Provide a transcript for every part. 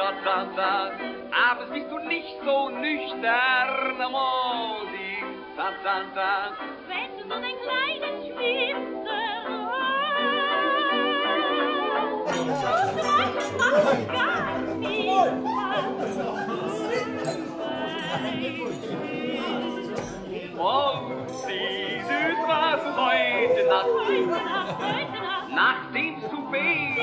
sa. Abends bist du nicht so nüchtern, Musik, sa. Wenn du so ein kleines Schwitzer Musik, süß was heute Nacht, nach dem Souper,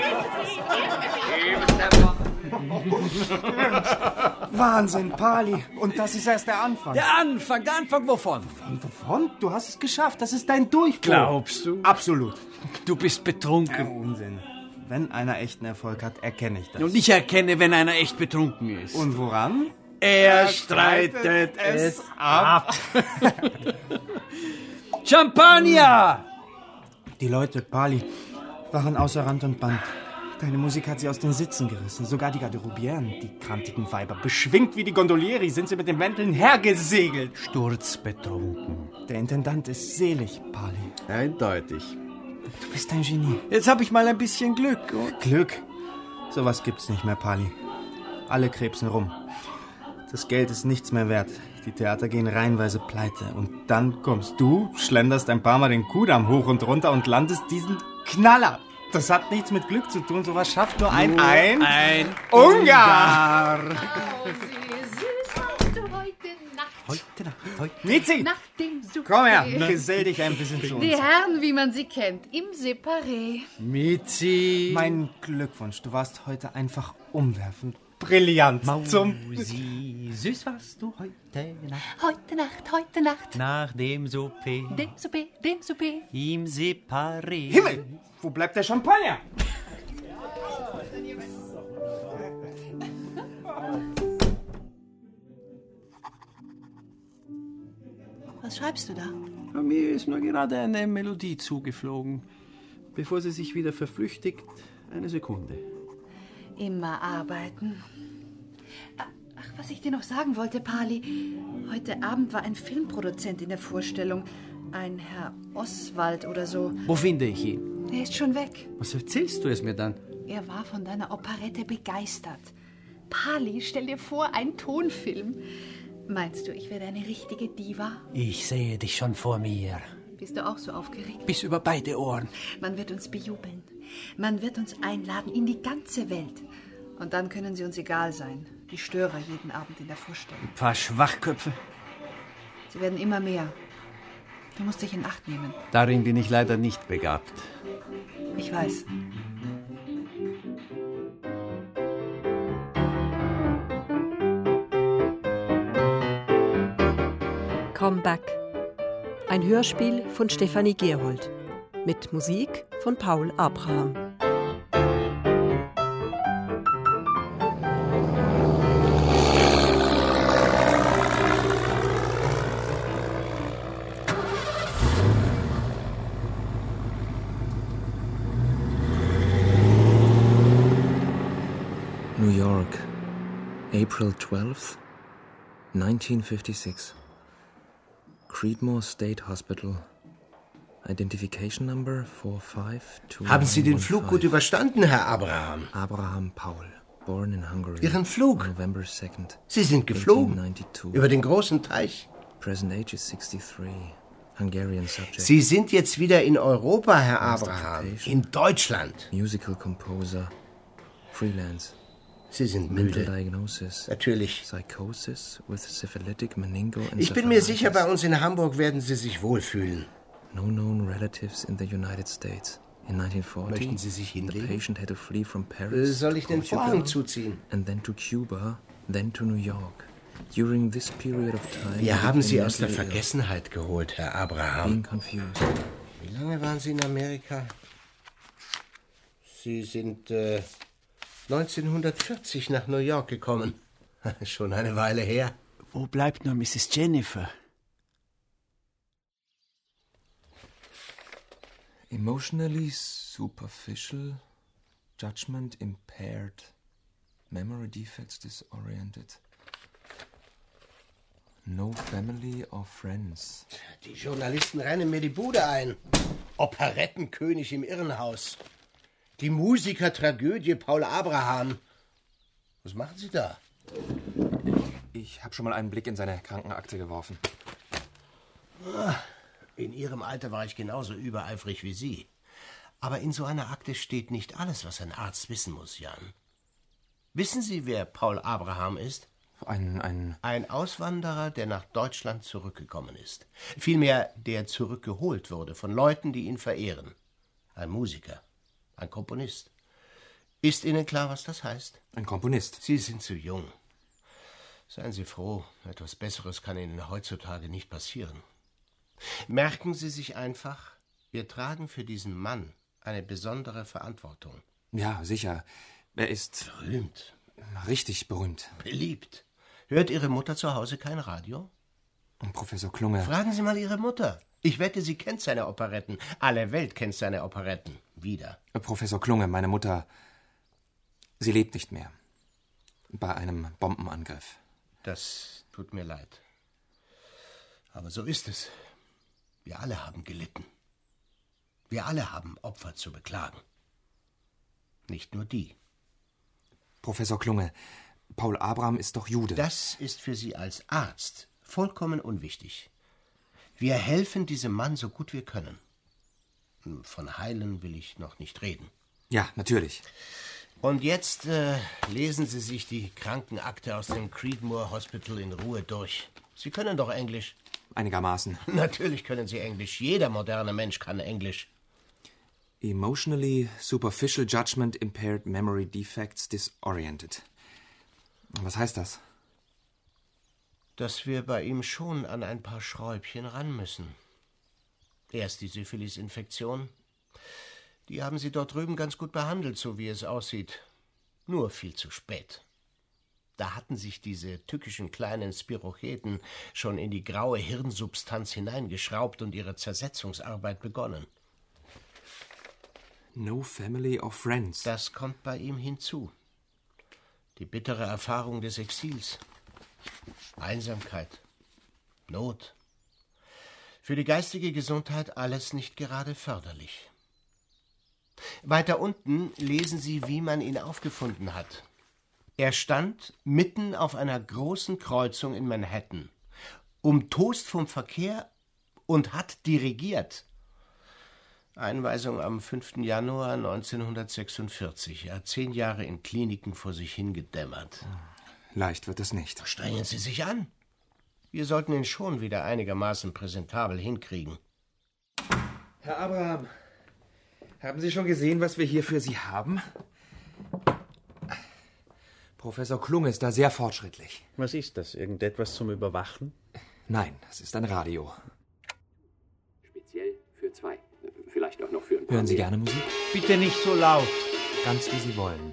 Wahnsinn, Pali. Und das ist erst der Anfang. Der Anfang wovon? Wovon? Du hast es geschafft. Das ist dein Durchbruch. Glaubst du? Absolut. Du bist betrunken. Unsinn. Wenn einer echten Erfolg hat, erkenne ich das. Und ich erkenne, wenn einer echt betrunken ist. Und woran? Er streitet es ab. Champagner! Die Leute, Pali, waren außer Rand und Band. Deine Musik hat sie aus den Sitzen gerissen. Sogar die Garderobieren, die krantigen Weiber. Beschwingt wie die Gondolieri sind sie mit den Mänteln hergesegelt. Sturzbetrunken. Der Intendant ist selig, Pali. Eindeutig. Du bist ein Genie. Jetzt habe ich mal ein bisschen Glück. Glück? Sowas gibt's nicht mehr, Pali. Alle krebsen rum. Das Geld ist nichts mehr wert. Die Theater gehen reihenweise pleite. Und dann kommst du, schlenderst ein paar Mal den Kudamm hoch und runter und landest diesen Knaller. Das hat nichts mit Glück zu tun. Sowas schafft nur ein Ungar. Oh, süß hast du heute Nacht. Mizi, Nach dem Souper. komm her, gesell dich ein bisschen zu uns. Die Herren, wie man sie kennt, im Separé. Mizi. Mein Glückwunsch, du warst heute einfach umwerfend. Brillant. Mausi, süß warst du heute Nacht. Heute Nacht. Nach dem Souper. Dem Souper. Im Separé. Himmel, wo bleibt der Champagner? Was schreibst du da? Mir ist nur gerade eine Melodie zugeflogen. Bevor sie sich wieder verflüchtigt, eine Sekunde. Immer arbeiten. Ach, was ich dir noch sagen wollte, Pali. Heute Abend war ein Filmproduzent in der Vorstellung. Ein Herr Oswald oder so. Wo finde ich ihn? Er ist schon weg. Was erzählst du es mir dann? Er war von deiner Operette begeistert. Pali, stell dir vor, ein Tonfilm. Meinst du, ich werde eine richtige Diva? Ich sehe dich schon vor mir. Bist du auch so aufgeregt? Bis über beide Ohren. Man wird uns bejubeln. Man wird uns einladen in die ganze Welt. Und dann können sie uns egal sein. Die Störer jeden Abend in der Vorstellung. Ein paar Schwachköpfe. Sie werden immer mehr. Du musst dich in Acht nehmen. Darin bin ich leider nicht begabt. Ich weiß. Comeback. Ein Hörspiel von Stefanie Gerhold. Mit Musik von Paul Abraham. New York, April 12th, 1956. Creedmoor State Hospital. Identification number 452. Haben Sie den Flug gut überstanden, Herr Abraham? Abraham Paul, born in Hungary. Ihren Flug? November 2nd. Sie sind geflogen? 1892. Über den großen Teich? Present age is 63. Hungarian subject. Sie sind jetzt wieder in Europa, Herr Abraham. In Deutschland. Musical composer. Freelance. Sie sind Mental müde. diagnosis. Natürlich. Psychosis with syphilitic meningoencephalitis. Ich bin mir sicher, bei uns in Hamburg werden Sie sich wohlfühlen. No known relatives in the United States. In 1940, Möchten Sie sich the hinlegen? patient had to flee from Paris, Soll ich den Portugal, Vorhang zuziehen? and then to Cuba, then to New York. During this period of time, Wir he haben became Sie aus der mentally ill, Vergessenheit geholt, Herr being Abraham. confused. Wie lange waren Sie in Amerika? Sie sind 1940 nach New York gekommen. Schon eine Weile her. Wo bleibt nur Mrs. Jennifer? Emotionally superficial, judgment impaired, memory defects disoriented. No family or friends. Die Journalisten rennen mir die Bude ein. Operettenkönig im Irrenhaus. Die Musikertragödie Paul Abraham. Was machen Sie da? Ich habe schon mal einen Blick in seine Krankenakte geworfen. In Ihrem Alter war ich genauso übereifrig wie Sie. Aber in so einer Akte steht nicht alles, was ein Arzt wissen muss, Jan. Wissen Sie, wer Paul Abraham ist? Ein Auswanderer, der nach Deutschland zurückgekommen ist. Vielmehr, der zurückgeholt wurde von Leuten, die ihn verehren. Ein Musiker, ein Komponist. Ist Ihnen klar, was das heißt? Ein Komponist. Sie sind zu jung. Seien Sie froh, etwas Besseres kann Ihnen heutzutage nicht passieren. Merken Sie sich einfach, wir tragen für diesen Mann eine besondere Verantwortung. Ja, sicher. Er ist... Berühmt. Richtig berühmt. Beliebt. Hört Ihre Mutter zu Hause kein Radio? Professor Klunge. Fragen Sie mal Ihre Mutter. Ich wette, sie kennt seine Operetten. Alle Welt kennt seine Operetten. Wieder. Professor Klunge, meine Mutter... Sie lebt nicht mehr. Bei einem Bombenangriff. Das tut mir leid. Aber so ist es. Wir alle haben gelitten. Wir alle haben Opfer zu beklagen. Nicht nur die. Professor Klunge, Paul Abraham ist doch Jude. Das ist für Sie als Arzt vollkommen unwichtig. Wir helfen diesem Mann so gut wir können. Von heilen will ich noch nicht reden. Ja, natürlich. Und jetzt lesen Sie sich die Krankenakte aus dem Creedmoor Hospital in Ruhe durch. Sie können doch Englisch. Einigermaßen. Natürlich können Sie Englisch. Jeder moderne Mensch kann Englisch. Emotionally superficial judgment impaired memory defects disoriented. Was heißt das? Dass wir bei ihm schon an ein paar Schräubchen ran müssen. Erst die Syphilis-Infektion. Die haben Sie dort drüben ganz gut behandelt, so wie es aussieht. Nur viel zu spät. Da hatten sich diese tückischen kleinen Spirocheten schon in die graue Hirnsubstanz hineingeschraubt und ihre Zersetzungsarbeit begonnen. No family or friends. Das kommt bei ihm hinzu. Die bittere Erfahrung des Exils. Einsamkeit. Not. Für die geistige Gesundheit alles nicht gerade förderlich. Weiter unten lesen Sie, wie man ihn aufgefunden hat. Er stand mitten auf einer großen Kreuzung in Manhattan, umtost vom Verkehr und hat dirigiert. Einweisung am 5. Januar 1946. Er hat 10 Jahre in Kliniken vor sich hingedämmert. Leicht wird es nicht. Strengen Sie sich an. Wir sollten ihn schon wieder einigermaßen präsentabel hinkriegen. Herr Abraham, haben Sie schon gesehen, was wir hier für Sie haben? Professor Klunge ist da sehr fortschrittlich. Was ist das? Irgendetwas zum Überwachen? Nein, das ist ein Radio. Speziell für 2. Vielleicht auch noch für ein paar. Hören Sie gerne Musik? Bitte nicht so laut. Ganz wie Sie wollen.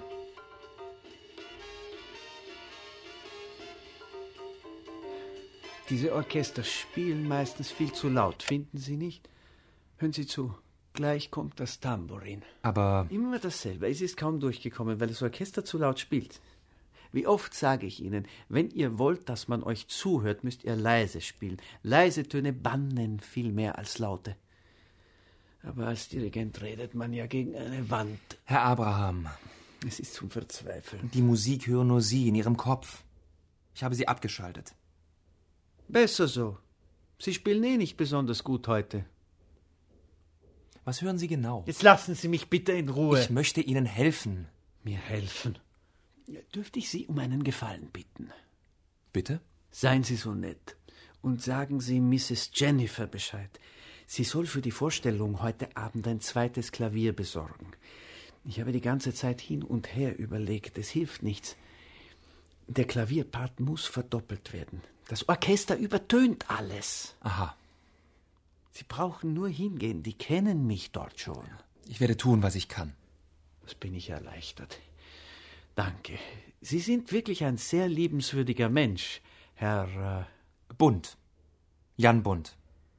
Diese Orchester spielen meistens viel zu laut, finden Sie nicht? Hören Sie zu. Gleich kommt das Tambourin. Aber... Immer dasselbe. Es ist kaum durchgekommen, weil das Orchester zu laut spielt. Wie oft sage ich Ihnen, wenn ihr wollt, dass man euch zuhört, müsst ihr leise spielen. Leise Töne bannen viel mehr als laute. Aber als Dirigent redet man ja gegen eine Wand. Herr Abraham. Es ist zum Verzweifeln. Die Musik hören nur Sie in Ihrem Kopf. Ich habe sie abgeschaltet. Besser so. Sie spielen eh nicht besonders gut heute. Was hören Sie genau? Jetzt lassen Sie mich bitte in Ruhe. Ich möchte Ihnen helfen. Mir helfen? Dürfte ich Sie um einen Gefallen bitten? Bitte? Seien Sie so nett und sagen Sie Mrs. Jennifer Bescheid. Sie soll für die Vorstellung heute Abend ein zweites Klavier besorgen. Ich habe die ganze Zeit hin und her überlegt. Es hilft nichts. Der Klavierpart muss verdoppelt werden. Das Orchester übertönt alles. Aha. Sie brauchen nur hingehen. Die kennen mich dort schon. Ich werde tun, was ich kann. Das bin ich erleichtert. Danke. Sie sind wirklich ein sehr liebenswürdiger Mensch, Herr... Bund. Jan Bund.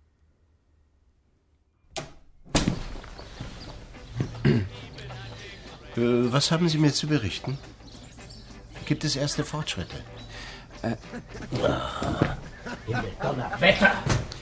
Was haben Sie mir zu berichten? Gibt es erste Fortschritte? Himmel-Donner-Wetter!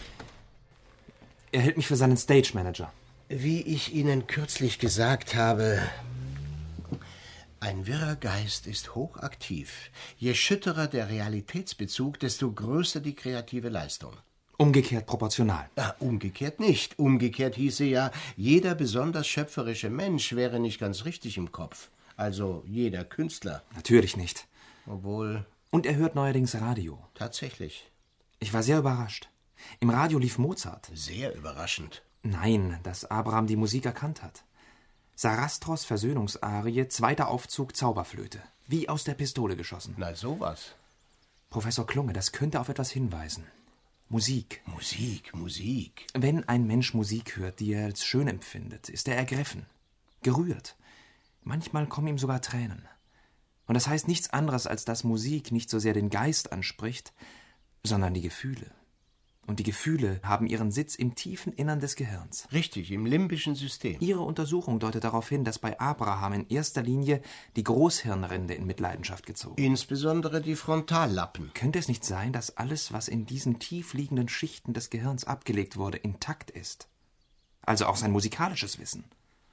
Er hält mich für seinen Stage Manager. Wie ich Ihnen kürzlich gesagt habe, ein Ein wirrer Geist ist hochaktiv. Je schütterer der Realitätsbezug, desto größer die kreative Leistung. Umgekehrt proportional. Umgekehrt nicht. Umgekehrt hieße ja, jeder besonders schöpferische Mensch wäre nicht ganz richtig im Kopf. Also jeder Künstler. Natürlich nicht. Obwohl... Und er hört neuerdings Radio. Tatsächlich. Ich war sehr überrascht. Im Radio lief Mozart. Sehr überraschend. Nein, dass Abraham die Musik erkannt hat. Sarastros Versöhnungsarie, 2. Aufzug, Zauberflöte. Wie aus der Pistole geschossen. Na, sowas. Professor Klunge, das könnte auf etwas hinweisen. Musik. Musik. Wenn ein Mensch Musik hört, die er als schön empfindet, ist er ergriffen, gerührt. Manchmal kommen ihm sogar Tränen. Und das heißt nichts anderes, als dass Musik nicht so sehr den Geist anspricht, sondern die Gefühle. Und die Gefühle haben ihren Sitz im tiefen Innern des Gehirns. Richtig, im limbischen System. Ihre Untersuchung deutet darauf hin, dass bei Abraham in erster Linie die Großhirnrinde in Mitleidenschaft gezogen. Insbesondere die Frontallappen. Könnte es nicht sein, dass alles, was in diesen tief liegenden Schichten des Gehirns abgelegt wurde, intakt ist? Also auch sein musikalisches Wissen.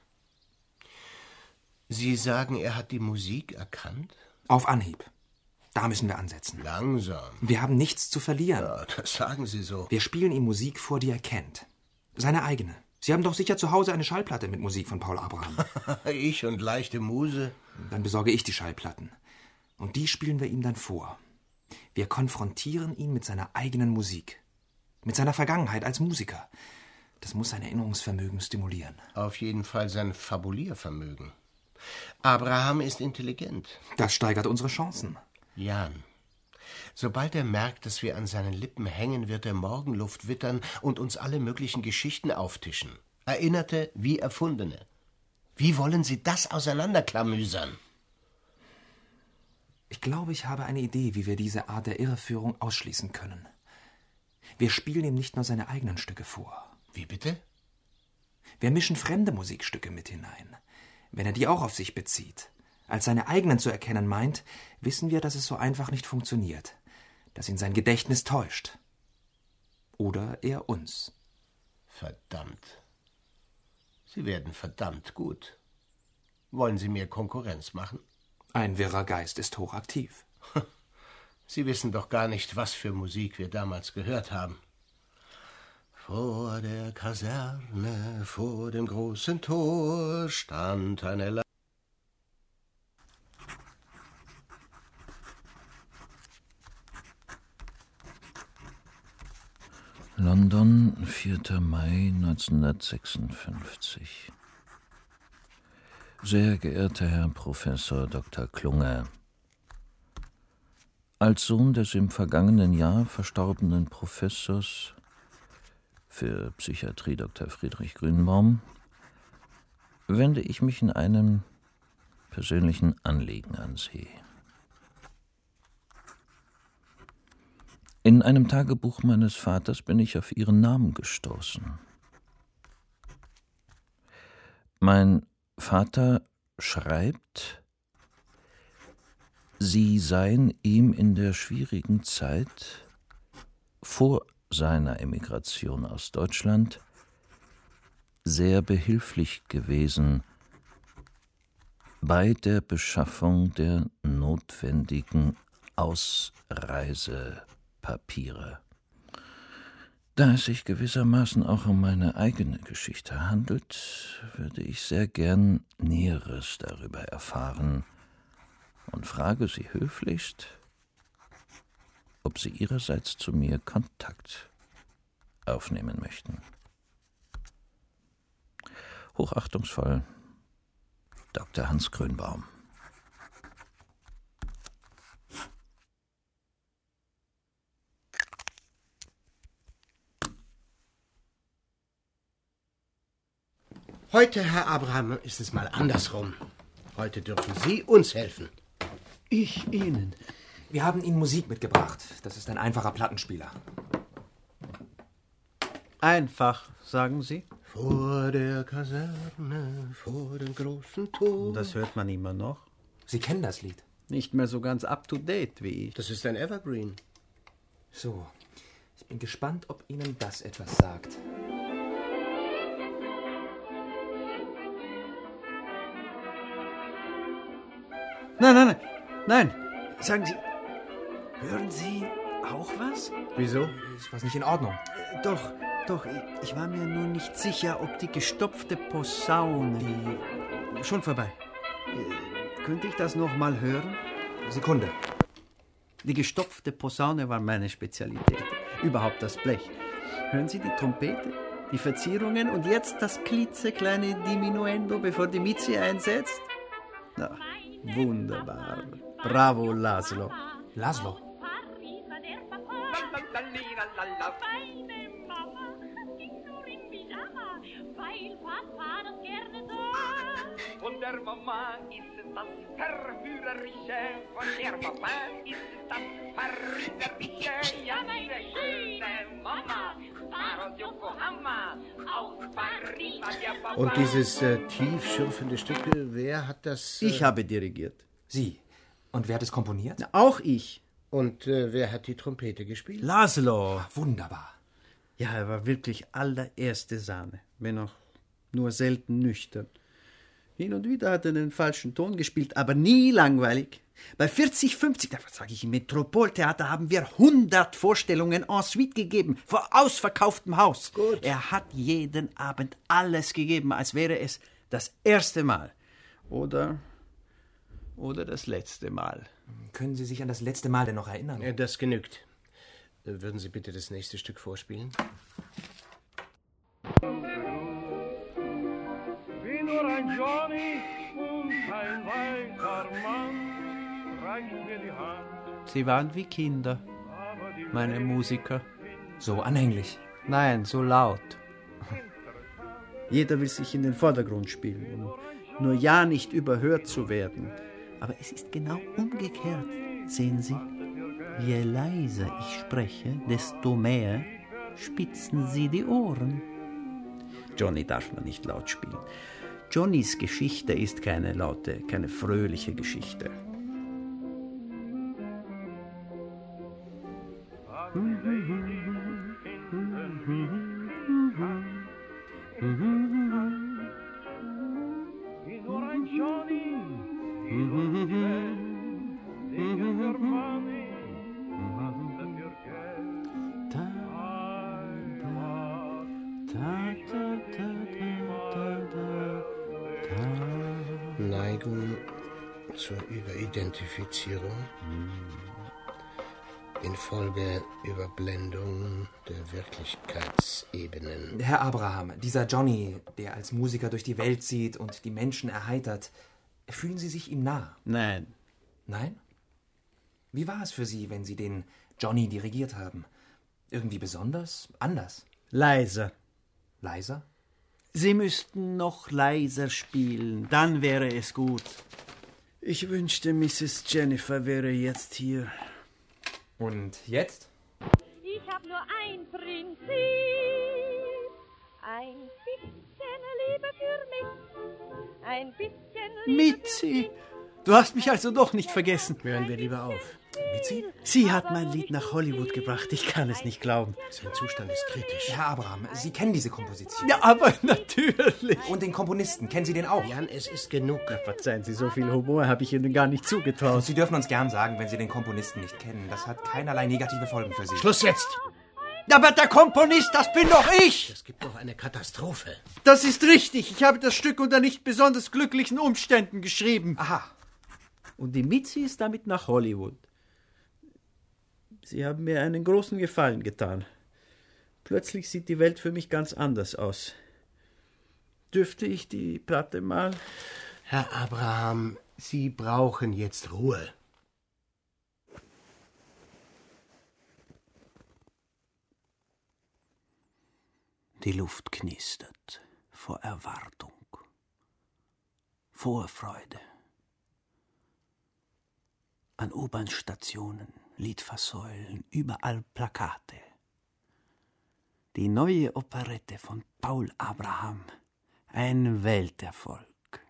Sie sagen, er hat die Musik erkannt? Auf Anhieb. Da müssen wir ansetzen. Langsam. Wir haben nichts zu verlieren. Ja, das sagen Sie so. Wir spielen ihm Musik vor, die er kennt. Seine eigene. Sie haben doch sicher zu Hause eine Schallplatte mit Musik von Paul Abraham. Ich und leichte Muse. Dann besorge ich die Schallplatten. Und die spielen wir ihm dann vor. Wir konfrontieren ihn mit seiner eigenen Musik. Mit seiner Vergangenheit als Musiker. Das muss sein Erinnerungsvermögen stimulieren. Auf jeden Fall sein Fabuliervermögen. Abraham ist intelligent. Das steigert unsere Chancen. Jan, sobald er merkt, dass wir an seinen Lippen hängen, wird er Morgenluft wittern und uns alle möglichen Geschichten auftischen. Erinnerte wie erfundene. Wie wollen Sie das auseinanderklamüsern? Ich glaube, ich habe eine Idee, wie wir diese Art der Irreführung ausschließen können. Wir spielen ihm nicht nur seine eigenen Stücke vor. Wie bitte? Wir mischen fremde Musikstücke mit hinein. Wenn er die auch auf sich bezieht, als seine eigenen zu erkennen meint, wissen wir, dass es so einfach nicht funktioniert, dass ihn sein Gedächtnis täuscht. Oder er uns. Verdammt. Sie werden verdammt gut. Wollen Sie mir Konkurrenz machen? Ein wirrer Geist ist hochaktiv. Sie wissen doch gar nicht, was für Musik wir damals gehört haben. Vor der Kaserne, vor dem großen Tor, stand eine London, 4. Mai 1956. Sehr geehrter Herr Professor Dr. Klunge, als Sohn des im vergangenen Jahr verstorbenen Professors für Psychiatrie Dr. Friedrich Grünbaum wende ich mich in einem persönlichen Anliegen an Sie. In einem Tagebuch meines Vaters bin ich auf Ihren Namen gestoßen. Mein Vater schreibt, Sie seien ihm in der schwierigen Zeit vor seiner Emigration aus Deutschland sehr behilflich gewesen bei der Beschaffung der notwendigen Ausreisepapiere. Da es sich gewissermaßen auch um meine eigene Geschichte handelt, würde ich sehr gern Näheres darüber erfahren und frage Sie höflichst, ob Sie Ihrerseits zu mir Kontakt aufnehmen möchten. Hochachtungsvoll, Dr. Hans Grünbaum. Heute, Herr Abraham, ist es mal andersrum. Heute dürfen Sie uns helfen. Ich Ihnen. Wir haben Ihnen Musik mitgebracht. Das ist ein einfacher Plattenspieler. Einfach, sagen Sie? Vor der Kaserne, vor dem großen Tor. Das hört man immer noch. Sie kennen das Lied? Nicht mehr so ganz up-to-date wie ich. Das ist ein Evergreen. So, ich bin gespannt, ob Ihnen das etwas sagt. Nein. Sagen Sie, hören Sie auch was? Wieso? Ist was nicht in Ordnung? Doch. Ich war mir nur nicht sicher, ob die gestopfte Posaune... Schon vorbei. Könnte ich das noch mal hören? Sekunde. Die gestopfte Posaune war meine Spezialität. Überhaupt das Blech. Hören Sie die Trompete, die Verzierungen und jetzt das klitzekleine Diminuendo, bevor die Mitzi einsetzt? Na, wunderbar. Bravo, Laszlo. Laszlo? Von der Mama ist es das Verführerische, von der Mama ist es das Verführerische, ja, meine schöne Mama, war aus Yokohama, aus Paris, der Papa. Und dieses tiefschürfende Stück, wer hat das... Ich habe dirigiert. Sie. Und wer hat es komponiert? Na, auch ich. Und wer hat die Trompete gespielt? Laszlo. Wunderbar. Ja, er war wirklich allererste Sahne, wenn auch nur selten nüchtern. Hin und wieder hat er den falschen Ton gespielt, aber nie langweilig. Bei 40, 50, was sage ich, im Metropoltheater haben wir 100 Vorstellungen en suite gegeben, vor ausverkauftem Haus. Gut. Er hat jeden Abend alles gegeben, als wäre es das erste Mal. Oder das letzte Mal. Können Sie sich an das letzte Mal denn noch erinnern? Das genügt. Würden Sie bitte das nächste Stück vorspielen? Wie nur ein Johnny und ein weißer Mann reicht mir die Hand. Sie waren wie Kinder, meine Musiker. So anhänglich? Nein, so laut. Jeder will sich in den Vordergrund spielen, um nur ja nicht überhört zu werden. Aber es ist genau umgekehrt, sehen Sie. Je leiser ich spreche, desto mehr spitzen Sie die Ohren. Johnny darf man nicht laut spielen. Johnnys Geschichte ist keine laute, keine fröhliche Geschichte. Neigung zur Überidentifizierung infolge Überblendung der Wirklichkeitsebenen. Herr Abraham, dieser Johnny, der als Musiker durch die Welt zieht und die Menschen erheitert, fühlen Sie sich ihm nah? Nein. Nein? Wie war es für Sie, wenn Sie den Johnny dirigiert haben? Irgendwie besonders? Anders? Leiser. Leiser? Sie müssten noch leiser spielen, dann wäre es gut. Ich wünschte, Mrs. Jennifer wäre jetzt hier. Und jetzt? Ich hab nur ein Prinzip, ein bisschen Liebe für mich, ein bisschen Liebe Mitzi, du hast mich also doch nicht vergessen. Hören wir lieber auf. Mitzi? Sie hat mein Lied nach Hollywood gebracht, ich kann es nicht glauben. Sein Zustand ist kritisch. Herr Abraham, Sie kennen diese Komposition. Ja, aber natürlich. Und den Komponisten, kennen Sie den auch? Jan, es ist genug. Na, verzeihen Sie, so viel Humor habe ich Ihnen gar nicht zugetraut. Sie dürfen uns gern sagen, wenn Sie den Komponisten nicht kennen. Das hat keinerlei negative Folgen für Sie. Schluss jetzt! Aber der Komponist, das bin doch ich! Es gibt doch eine Katastrophe. Das ist richtig. Ich habe das Stück unter nicht besonders glücklichen Umständen geschrieben. Aha. Und die Mitzi ist damit nach Hollywood. Sie haben mir einen großen Gefallen getan. Plötzlich sieht die Welt für mich ganz anders aus. Dürfte ich die Platte mal? Herr Abraham, Sie brauchen jetzt Ruhe. Die Luft knistert vor Erwartung, Vorfreude. An U-Bahn-Stationen, Litfaßsäulen, überall Plakate. Die neue Operette von Paul Abraham, ein Welterfolg.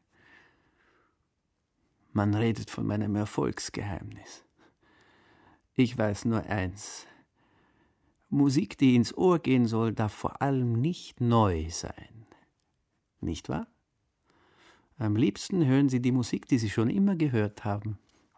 Man redet von meinem Erfolgsgeheimnis. Ich weiß nur eins: Musik, die ins Ohr gehen soll, darf vor allem nicht neu sein. Nicht wahr? Am liebsten hören Sie die Musik, die Sie schon immer gehört haben.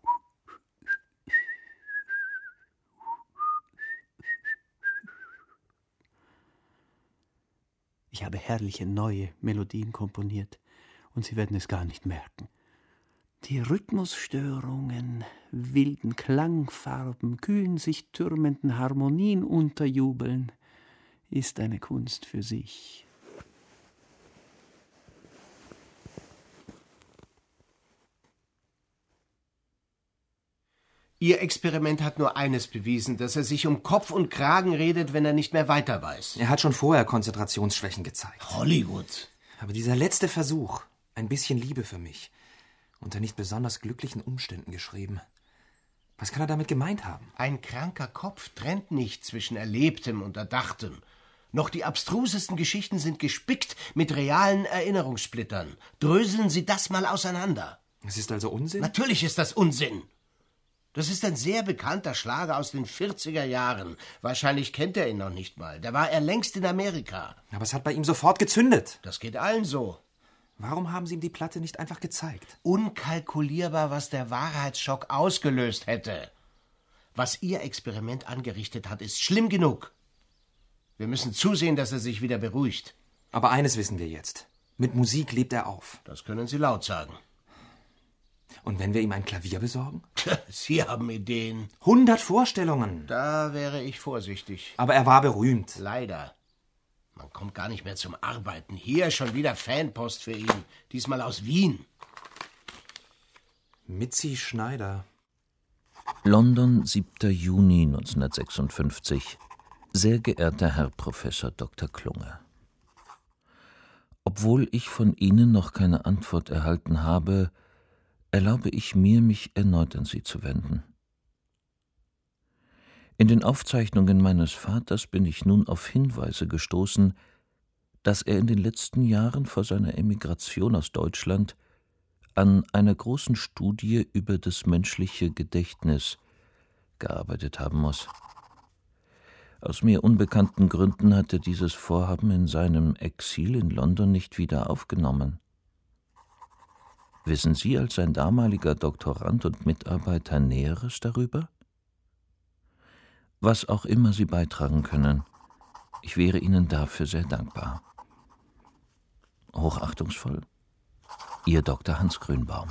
Ich habe herrliche neue Melodien komponiert und Sie werden es gar nicht merken. Die Rhythmusstörungen, wilden Klangfarben, kühlen sich türmenden Harmonien unterjubeln, ist eine Kunst für sich. Ihr Experiment hat nur eines bewiesen, dass er sich um Kopf und Kragen redet, wenn er nicht mehr weiter weiß. Er hat schon vorher Konzentrationsschwächen gezeigt. Hollywood. Aber dieser letzte Versuch, ein bisschen Liebe für mich, unter nicht besonders glücklichen Umständen geschrieben. Was kann er damit gemeint haben? Ein kranker Kopf trennt nicht zwischen Erlebtem und Erdachtem. Noch die abstrusesten Geschichten sind gespickt mit realen Erinnerungssplittern. Dröseln Sie das mal auseinander. Es ist also Unsinn? Natürlich ist das Unsinn. Das ist ein sehr bekannter Schlager aus den 40er Jahren. Wahrscheinlich kennt er ihn noch nicht mal. Da war er längst in Amerika. Aber es hat bei ihm sofort gezündet. Das geht allen so. Warum haben Sie ihm die Platte nicht einfach gezeigt? Unkalkulierbar, was der Wahrheitsschock ausgelöst hätte. Was Ihr Experiment angerichtet hat, ist schlimm genug. Wir müssen zusehen, dass er sich wieder beruhigt. Aber eines wissen wir jetzt. Mit Musik lebt er auf. Das können Sie laut sagen. Und wenn wir ihm ein Klavier besorgen? Sie haben Ideen. 100 Vorstellungen. Da wäre ich vorsichtig. Aber er war berühmt. Leider. Man kommt gar nicht mehr zum Arbeiten. Hier schon wieder Fanpost für ihn. Diesmal aus Wien. Mitzi Schneider. London, 7. Juni 1956. Sehr geehrter Herr Professor Dr. Klunge. Obwohl ich von Ihnen noch keine Antwort erhalten habe, erlaube ich mir, mich erneut an Sie zu wenden. In den Aufzeichnungen meines Vaters bin ich nun auf Hinweise gestoßen, dass er in den letzten Jahren vor seiner Emigration aus Deutschland an einer großen Studie über das menschliche Gedächtnis gearbeitet haben muss. Aus mir unbekannten Gründen hat er dieses Vorhaben in seinem Exil in London nicht wieder aufgenommen. Wissen Sie als sein damaliger Doktorand und Mitarbeiter Näheres darüber? Was auch immer Sie beitragen können, ich wäre Ihnen dafür sehr dankbar. Hochachtungsvoll, Ihr Dr. Hans Grünbaum.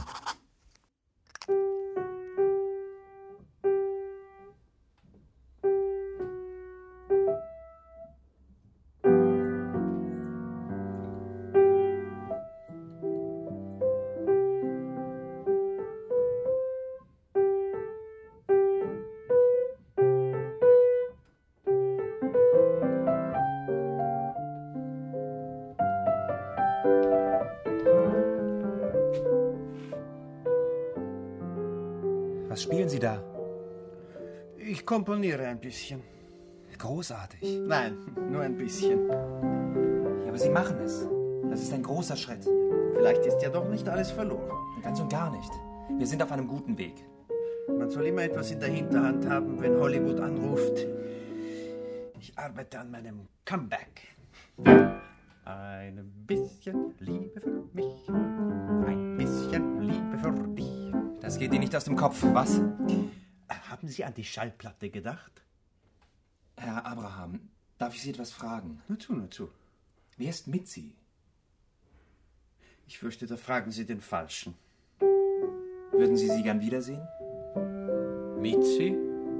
Was spielen Sie da? Ich komponiere ein bisschen. Großartig. Nein, nur ein bisschen. Ja, aber Sie machen es. Das ist ein großer Schritt. Vielleicht ist ja doch nicht alles verloren. Ganz und gar nicht. Wir sind auf einem guten Weg. Man soll immer etwas in der Hinterhand haben, wenn Hollywood anruft. Ich arbeite an meinem Comeback. Ein bisschen Liebe für mich, ein bisschen Liebe für dich. Das geht Ihnen nicht aus dem Kopf, was? Haben Sie an die Schallplatte gedacht? Herr Abraham, darf ich Sie etwas fragen? Nur zu, nur zu. Wer ist Mitzi? Ich fürchte, da fragen Sie den Falschen. Würden Sie sie gern wiedersehen? Mitzi?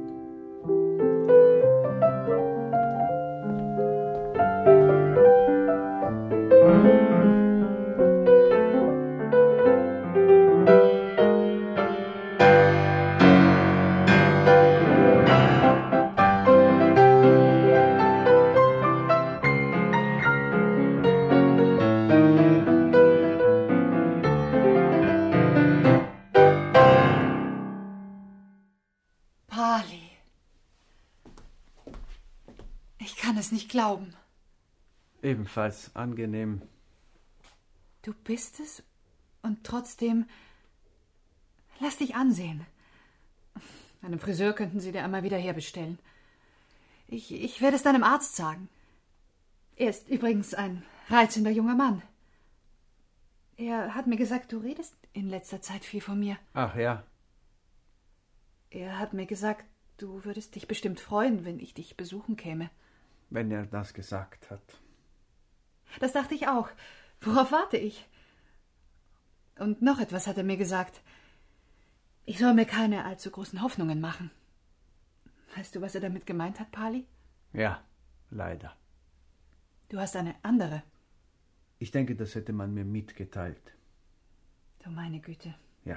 Nicht glauben. Ebenfalls angenehm. Du bist es und trotzdem... Lass dich ansehen. Einen Friseur könnten sie dir einmal wieder herbestellen. Ich werde es deinem Arzt sagen. Er ist übrigens ein reizender junger Mann. Er hat mir gesagt, du redest in letzter Zeit viel von mir. Ach ja. Er hat mir gesagt, du würdest dich bestimmt freuen, wenn ich dich besuchen käme. Wenn er das gesagt hat. Das dachte ich auch. Worauf warte ich? Und noch etwas hat er mir gesagt. Ich soll mir keine allzu großen Hoffnungen machen. Weißt du, was er damit gemeint hat, Pali? Ja, leider. Du hast eine andere. Ich denke, das hätte man mir mitgeteilt. Du meine Güte. Ja.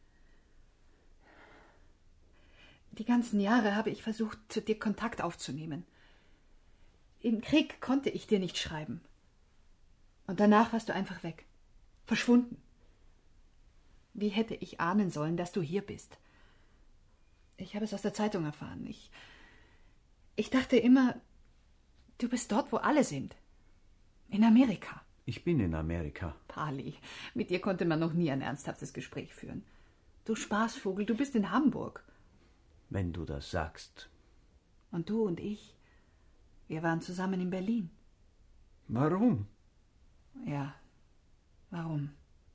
Die ganzen Jahre habe ich versucht, zu dir Kontakt aufzunehmen. Im Krieg konnte ich dir nicht schreiben. Und danach warst du einfach weg. Verschwunden. Wie hätte ich ahnen sollen, dass du hier bist? Ich habe es aus der Zeitung erfahren. Ich dachte immer, du bist dort, wo alle sind. In Amerika. Ich bin in Amerika. Pali, mit dir konnte man noch nie ein ernsthaftes Gespräch führen. Du Spaßvogel, du bist in Hamburg. Wenn du das sagst. Und du und ich, wir waren zusammen in Berlin. Warum? Ja, warum?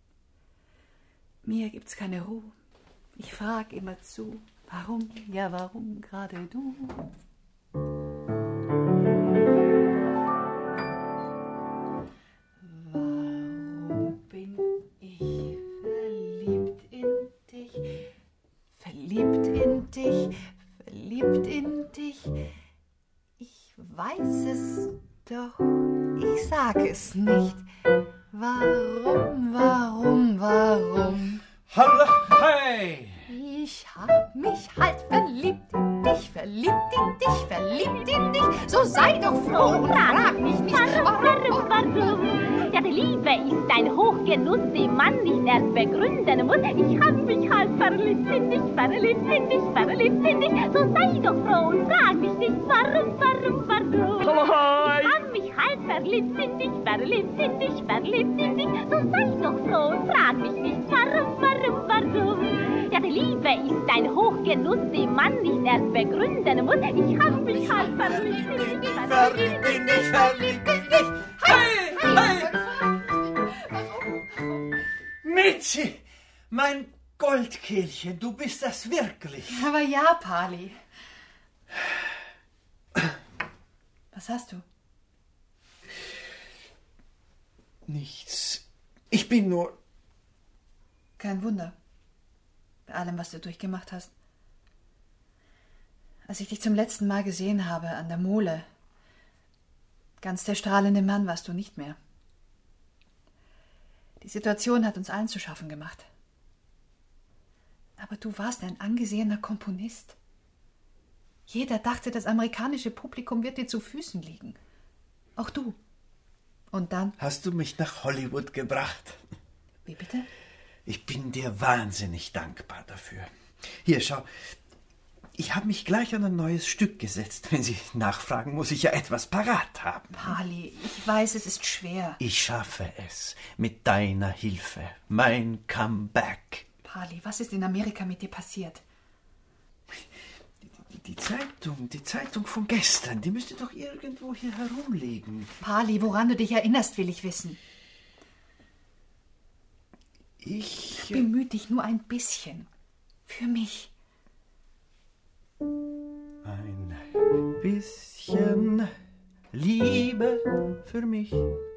Mir gibt's keine Ruhe. Ich frag immer zu, warum, ja warum gerade du? Warum bin ich verliebt in dich? Verliebt in dich, verliebt in dich. Ich weiß es doch, ich sag es nicht. Warum, warum, warum? Hallo, hey! Ich hab mich halt verliebt in dich, verliebt in dich, verliebt in dich. So sei doch froh und frag mich nicht, warum. Ja, die Liebe ist ein Hochgenuss, den man nicht erst begründen muss. Ich hab mich halt verliebt in dich, verliebt in dich, verliebt in dich. So sei doch froh und frag mich nicht, warum, warum, warum. Ich hab mich halt verliebt in dich, verliebt in dich, verliebt in dich. So sei doch froh und frag mich nicht, warum, warum, warum. Ja, die Liebe ist ein Hochgenuss, den man nicht erst begründen muss. Ich hab mich halt verliebt in dich, verliebt in dich, verliebt in dich. Hey, hey! Mitzi, mein Goldkehlchen, du bist das wirklich. Aber ja, Pali. Was hast du? Nichts. Ich bin nur... Kein Wunder. Bei allem, was du durchgemacht hast. Als ich dich zum letzten Mal gesehen habe an der Mole, ganz der strahlende Mann warst du nicht mehr. Die Situation hat uns allen zu schaffen gemacht. Aber du warst ein angesehener Komponist. Jeder dachte, das amerikanische Publikum wird dir zu Füßen liegen. Auch du. Und dann... Hast du mich nach Hollywood gebracht? Wie bitte? Ich bin dir wahnsinnig dankbar dafür. Hier, schau. Ich habe mich gleich an ein neues Stück gesetzt. Wenn Sie nachfragen, muss ich ja etwas parat haben. Pali, ich weiß, es ist schwer. Ich schaffe es. Mit deiner Hilfe. Mein Comeback. Pali, was ist in Amerika mit dir passiert? Die Zeitung von gestern, die müsste doch irgendwo hier herumliegen. Pali, woran du dich erinnerst, will ich wissen. Bemühe dich nur ein bisschen. Für mich. Ein bisschen Liebe für mich.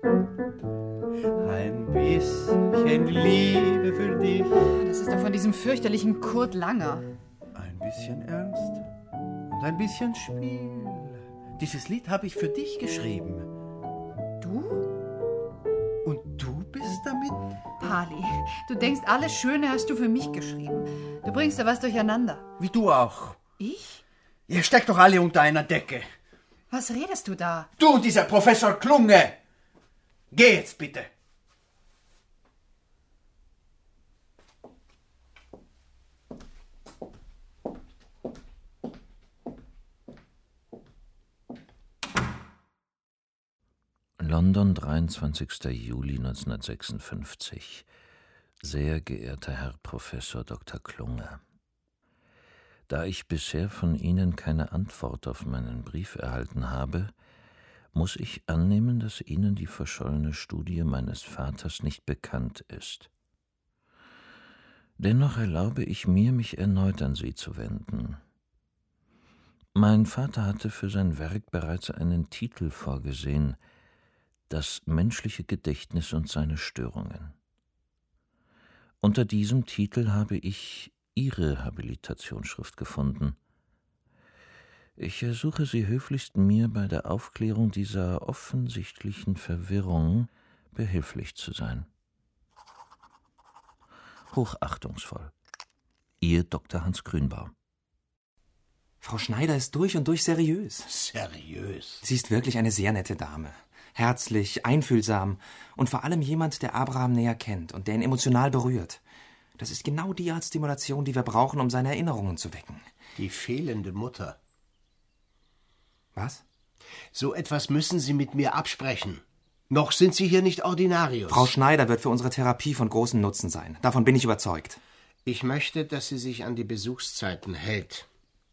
Ein bisschen Liebe für dich. Das ist doch von diesem fürchterlichen Kurt Langer. Ein bisschen Ernst und ein bisschen Spiel. Dieses Lied habe ich für dich geschrieben. Du? Und du bist damit? Pali, du denkst, alles Schöne hast du für mich geschrieben. Du bringst da was durcheinander. Wie du auch. Ich? Ihr steckt doch alle unter einer Decke. Was redest du da? Du, dieser Professor Klunge! Geh jetzt bitte! London, 23. Juli 1956. Sehr geehrter Herr Professor Dr. Klunge, da ich bisher von Ihnen keine Antwort auf meinen Brief erhalten habe, muss ich annehmen, dass Ihnen die verschollene Studie meines Vaters nicht bekannt ist. Dennoch erlaube ich mir, mich erneut an Sie zu wenden. Mein Vater hatte für sein Werk bereits einen Titel vorgesehen: Das menschliche Gedächtnis und seine Störungen. Unter diesem Titel habe ich Ihre Habilitationsschrift gefunden. Ich ersuche Sie höflichst, mir bei der Aufklärung dieser offensichtlichen Verwirrung behilflich zu sein. Hochachtungsvoll. Ihr Dr. Hans Grünbaum. Frau Schneider ist durch und durch seriös. Seriös? Sie ist wirklich eine sehr nette Dame. Herzlich, einfühlsam und vor allem jemand, der Abraham näher kennt und der ihn emotional berührt. Das ist genau die Art Stimulation, die wir brauchen, um seine Erinnerungen zu wecken. Die fehlende Mutter. Was? So etwas müssen Sie mit mir absprechen. Noch sind Sie hier nicht Ordinarius. Frau Schneider wird für unsere Therapie von großem Nutzen sein. Davon bin ich überzeugt. Ich möchte, dass sie sich an die Besuchszeiten hält.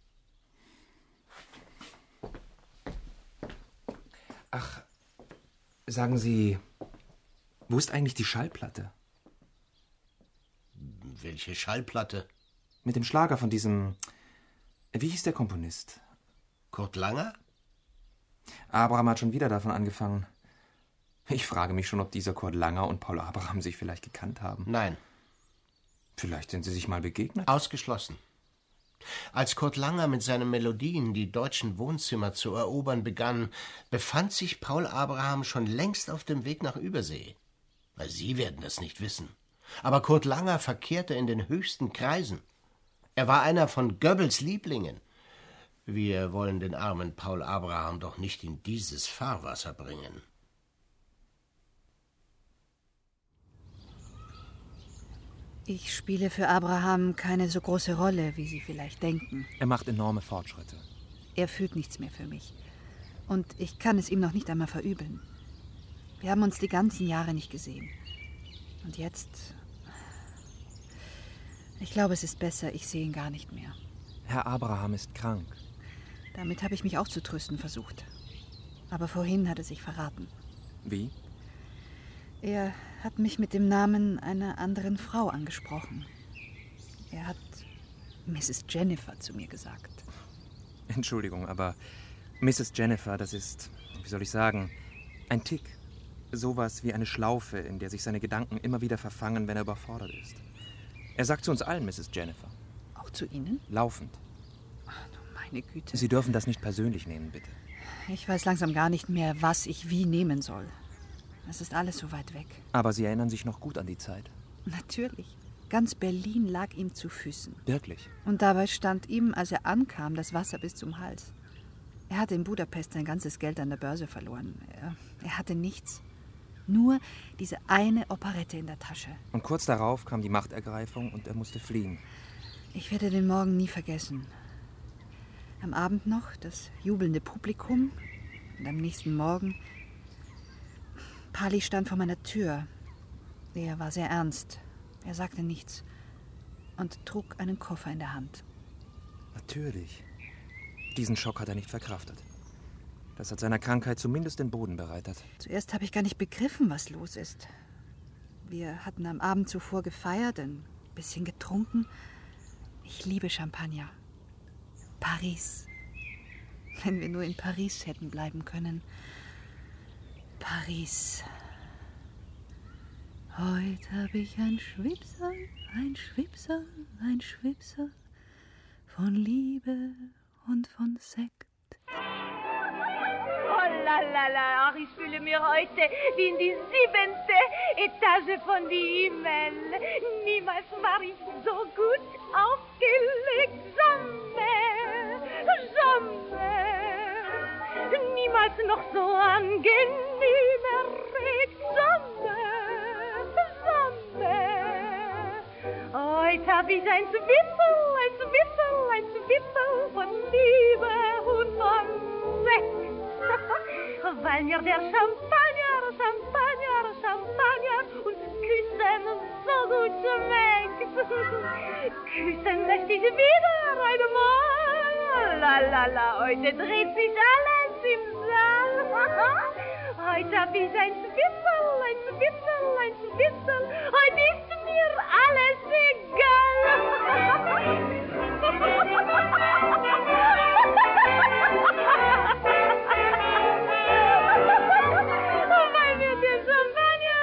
Ach, sagen Sie, wo ist eigentlich die Schallplatte? Welche Schallplatte? Mit dem Schlager von diesem... Wie hieß der Komponist? Kurt Langer? Abraham hat schon wieder davon angefangen. Ich frage mich schon, ob dieser Kurt Langer und Paul Abraham sich vielleicht gekannt haben. Nein. Vielleicht sind sie sich mal begegnet? Ausgeschlossen. Als Kurt Langer mit seinen Melodien die deutschen Wohnzimmer zu erobern begann, befand sich Paul Abraham schon längst auf dem Weg nach Übersee. Sie werden das nicht wissen. Aber Kurt Langer verkehrte in den höchsten Kreisen. Er war einer von Goebbels Lieblingen. Wir wollen den armen Paul Abraham doch nicht in dieses Fahrwasser bringen. Ich spiele für Abraham keine so große Rolle, wie Sie vielleicht denken. Er macht enorme Fortschritte. Er fühlt nichts mehr für mich. Und ich kann es ihm noch nicht einmal verübeln. Wir haben uns die ganzen Jahre nicht gesehen. Und jetzt... Ich glaube, es ist besser, ich sehe ihn gar nicht mehr. Herr Abraham ist krank. Damit habe ich mich auch zu trösten versucht. Aber vorhin hat er sich verraten. Wie? Er hat mich mit dem Namen einer anderen Frau angesprochen. Er hat Mrs. Jennifer zu mir gesagt. Entschuldigung, aber Mrs. Jennifer, das ist, wie soll ich sagen, ein Tick. Sowas wie eine Schlaufe, in der sich seine Gedanken immer wieder verfangen, wenn er überfordert ist. Er sagt zu uns allen Mrs. Jennifer. Auch zu Ihnen? Laufend. Ach, du meine Güte. Sie dürfen das nicht persönlich nehmen, bitte. Ich weiß langsam gar nicht mehr, was ich wie nehmen soll. Es ist alles so weit weg. Aber Sie erinnern sich noch gut an die Zeit? Natürlich. Ganz Berlin lag ihm zu Füßen. Wirklich? Und dabei stand ihm, als er ankam, das Wasser bis zum Hals. Er hatte in Budapest sein ganzes Geld an der Börse verloren. Er hatte nichts. Nur diese eine Operette in der Tasche. Und kurz darauf kam die Machtergreifung und er musste fliehen. Ich werde den Morgen nie vergessen. Am Abend noch das jubelnde Publikum und am nächsten Morgen... Pali stand vor meiner Tür. Er war sehr ernst. Er sagte nichts und trug einen Koffer in der Hand. Natürlich. Diesen Schock hat er nicht verkraftet. Das hat seiner Krankheit zumindest den Boden bereitet. Zuerst habe ich gar nicht begriffen, was los ist. Wir hatten am Abend zuvor gefeiert, ein bisschen getrunken. Ich liebe Champagner. Paris. Wenn wir nur in Paris hätten bleiben können. Paris. Heute habe ich ein Schwipser, ein Schwipser, ein Schwipser von Liebe und von Sekt. Oh la la la, ach, ich fühle mich heute wie in die 7. Etage von die Himmel. Niemals war ich so gut aufgelegt. Jamais, jamais. Niemals noch so angenehm erregt. Jamais, jamais. Heute hab ich ein Zwippel, ein Zwippel, ein Zwippel von Liebe und von Sekt. Weil mir der Champagner und Küssen so gut schmeckt. Küssen möchte ich wieder einmal. La la la, heute dreht sich alles im Saal. Heute hab ich ein Zwitzel. Heute ist mir alles egal. Bei mir der Champagner.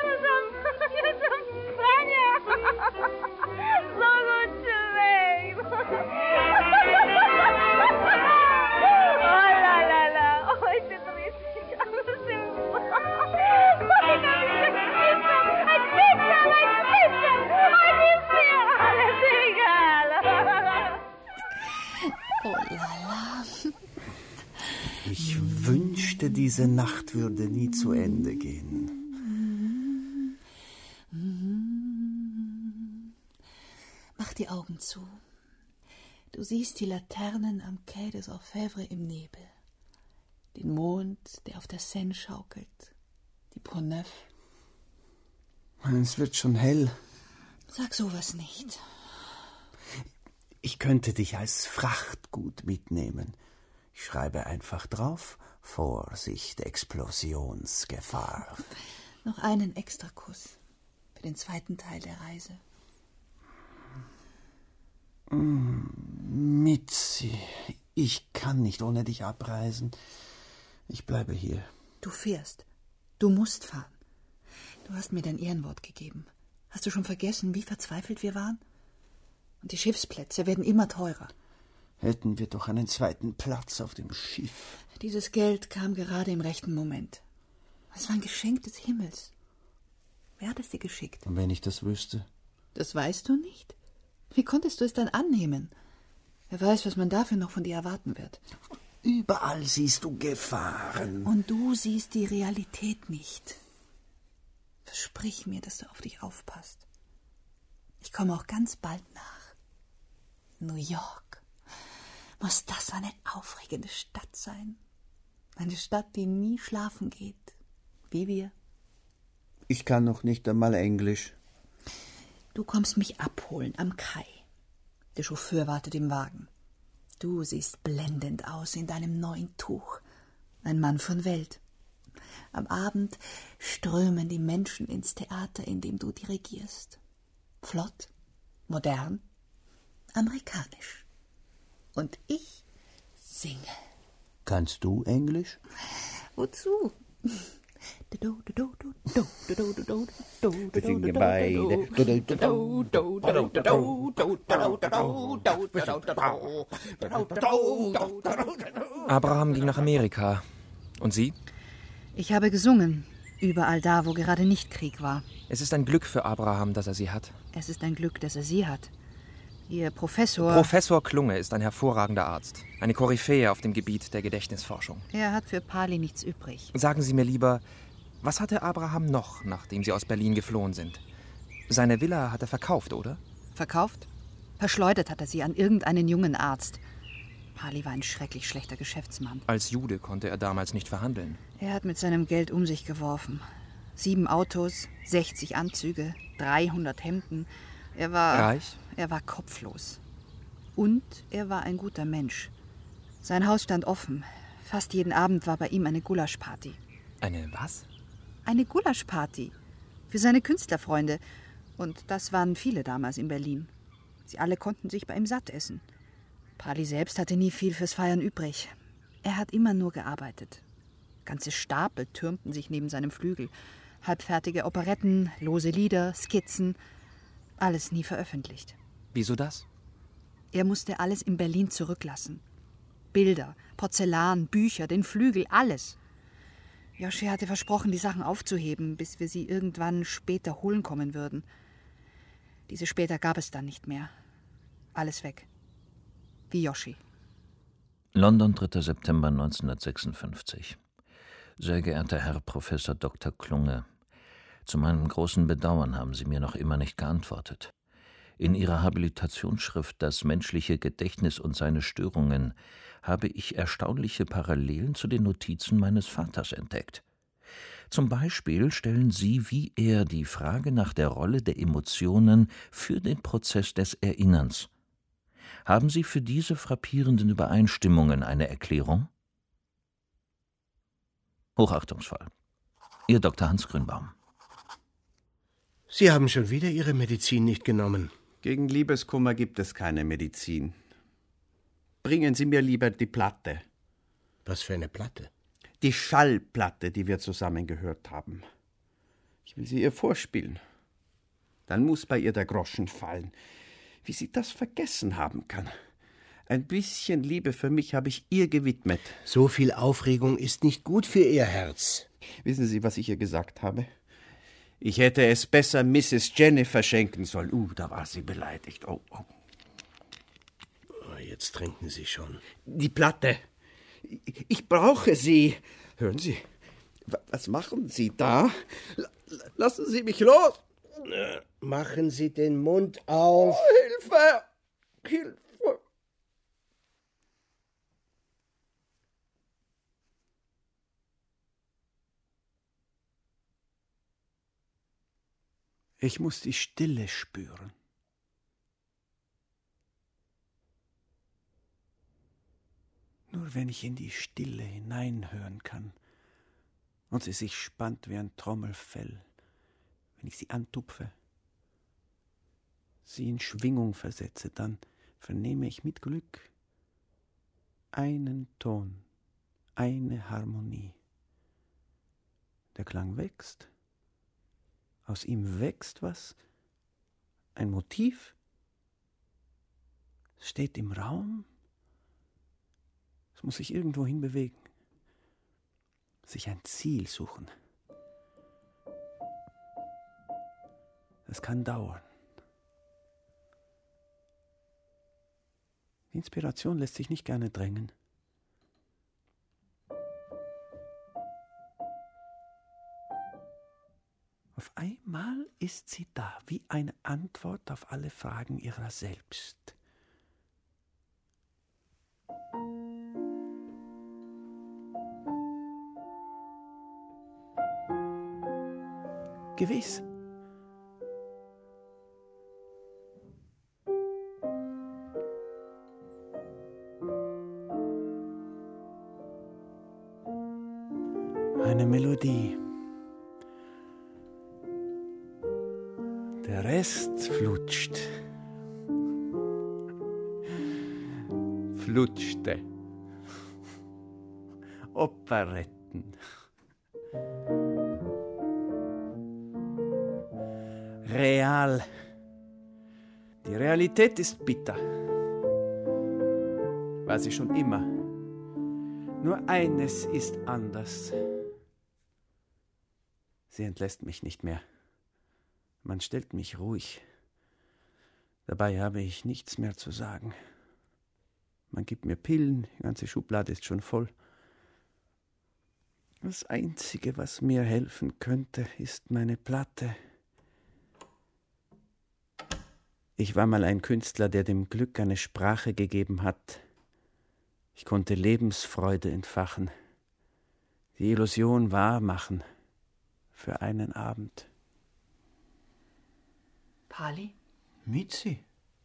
So gut schmeckt. Oh la la la, heute dreht sich alles im Heute hab ich ein Zwitzel. Heute ist mir alles egal. Oh la la. Ich wünschte, diese Nacht würde nie zu Ende gehen. Mach die Augen zu. Du siehst die Laternen am Quai des Orfèvres im Nebel. Den Mond, der auf der Seine schaukelt. Die Pont Neuf. Es wird schon hell. Sag sowas nicht. Ich könnte dich als Frachtgut mitnehmen. Ich schreibe einfach drauf: Vorsicht, Explosionsgefahr. Noch einen Extrakuss für den zweiten Teil der Reise. Mitzi, ich kann nicht ohne dich abreisen. Ich bleibe hier. Du fährst. Du musst fahren. Du hast mir dein Ehrenwort gegeben. Hast du schon vergessen, wie verzweifelt wir waren? Und die Schiffsplätze werden immer teurer. Hätten wir doch einen zweiten Platz auf dem Schiff. Dieses Geld kam gerade im rechten Moment. Es war ein Geschenk des Himmels. Wer hat es dir geschickt? Und wenn ich das wüsste? Das weißt du nicht? Wie konntest du es dann annehmen? Wer weiß, was man dafür noch von dir erwarten wird. Überall siehst du Gefahren. Und du siehst die Realität nicht. Versprich mir, dass du auf dich aufpasst. Ich komme auch ganz bald nach. New York. Muss das eine aufregende Stadt sein? Eine Stadt, die nie schlafen geht. Wie wir. Ich kann noch nicht einmal Englisch. Du kommst mich abholen am Kai. Der Chauffeur wartet im Wagen. Du siehst blendend aus in deinem neuen Tuch. Ein Mann von Welt. Am Abend strömen die Menschen ins Theater, in dem du dirigierst. Flott, modern, amerikanisch. Und ich singe. Kannst du Englisch? Wozu? Wir singen beide. Abraham ging nach Amerika. Und Sie? Ich habe gesungen. Überall da, wo gerade nicht Krieg war. Es ist ein Glück für Abraham, dass er Sie hat. Es ist ein Glück, dass er Sie hat. Ihr Professor... Professor Klunge ist ein hervorragender Arzt. Eine Koryphäe auf dem Gebiet der Gedächtnisforschung. Er hat für Pali nichts übrig. Sagen Sie mir lieber, was hatte Abraham noch, nachdem Sie aus Berlin geflohen sind? Seine Villa hat er verkauft, oder? Verkauft? Verschleudert hat er sie an irgendeinen jungen Arzt. Pali war ein schrecklich schlechter Geschäftsmann. Als Jude konnte er damals nicht verhandeln. Er hat mit seinem Geld um sich geworfen. 7 Autos, 60 Anzüge, 300 Hemden. Er war... Reich? Er war kopflos. Und er war ein guter Mensch. Sein Haus stand offen. Fast jeden Abend war bei ihm eine Gulaschparty. Eine was? Eine Gulaschparty. Für seine Künstlerfreunde. Und das waren viele damals in Berlin. Sie alle konnten sich bei ihm satt essen. Pali selbst hatte nie viel fürs Feiern übrig. Er hat immer nur gearbeitet. Ganze Stapel türmten sich neben seinem Flügel. Halbfertige Operetten, lose Lieder, Skizzen. Alles nie veröffentlicht. Wieso das? Er musste alles in Berlin zurücklassen. Bilder, Porzellan, Bücher, den Flügel, alles. Joschi hatte versprochen, die Sachen aufzuheben, bis wir sie irgendwann später holen kommen würden. Diese später gab es dann nicht mehr. Alles weg. Wie Joschi. London, 3. September 1956. Sehr geehrter Herr Professor Dr. Klunge, zu meinem großen Bedauern haben Sie mir noch immer nicht geantwortet. In Ihrer Habilitationsschrift »Das menschliche Gedächtnis und seine Störungen« habe ich erstaunliche Parallelen zu den Notizen meines Vaters entdeckt. Zum Beispiel stellen Sie wie er die Frage nach der Rolle der Emotionen für den Prozess des Erinnerns. Haben Sie für diese frappierenden Übereinstimmungen eine Erklärung? Hochachtungsvoll. Ihr Dr. Hans Grünbaum. Sie haben schon wieder Ihre Medizin nicht genommen. Gegen Liebeskummer gibt es keine Medizin. Bringen Sie mir lieber die Platte. Was für eine Platte? Die Schallplatte, die wir zusammen gehört haben. Ich will sie ihr vorspielen. Dann muss bei ihr der Groschen fallen. Wie sie das vergessen haben kann. Ein bisschen Liebe für mich habe ich ihr gewidmet. So viel Aufregung ist nicht gut für Ihr Herz. Wissen Sie, was ich ihr gesagt habe? Ich hätte es besser Mrs. Jennifer schenken sollen. Da war sie beleidigt. Oh. Jetzt trinken Sie schon. Die Platte. Ich brauche sie. Hören Sie, was machen Sie da? Lassen Sie mich los. Machen Sie den Mund auf. Hilfe! Hilfe! Ich muss die Stille spüren. Nur wenn ich in die Stille hineinhören kann und sie sich spannt wie ein Trommelfell, wenn ich sie antupfe, sie in Schwingung versetze, dann vernehme ich mit Glück einen Ton, eine Harmonie. Der Klang wächst, aus ihm wächst was, ein Motiv, es steht im Raum, es muss sich irgendwo hin bewegen, sich ein Ziel suchen. Das kann dauern. Die Inspiration lässt sich nicht gerne drängen. Auf einmal ist sie da, wie eine Antwort auf alle Fragen ihrer selbst. Gewiss. Eine Melodie. Der Rest flutscht. Flutschte. Operetten. Real. Die Realität ist bitter. War sie schon immer. Nur eines ist anders. Sie entlässt mich nicht mehr. Man stellt mich ruhig. Dabei habe ich nichts mehr zu sagen. Man gibt mir Pillen, die ganze Schublade ist schon voll. Das Einzige, was mir helfen könnte, ist meine Platte. Ich war mal ein Künstler, der dem Glück eine Sprache gegeben hat. Ich konnte Lebensfreude entfachen, die Illusion wahr machen für einen Abend. Pali? Mizi?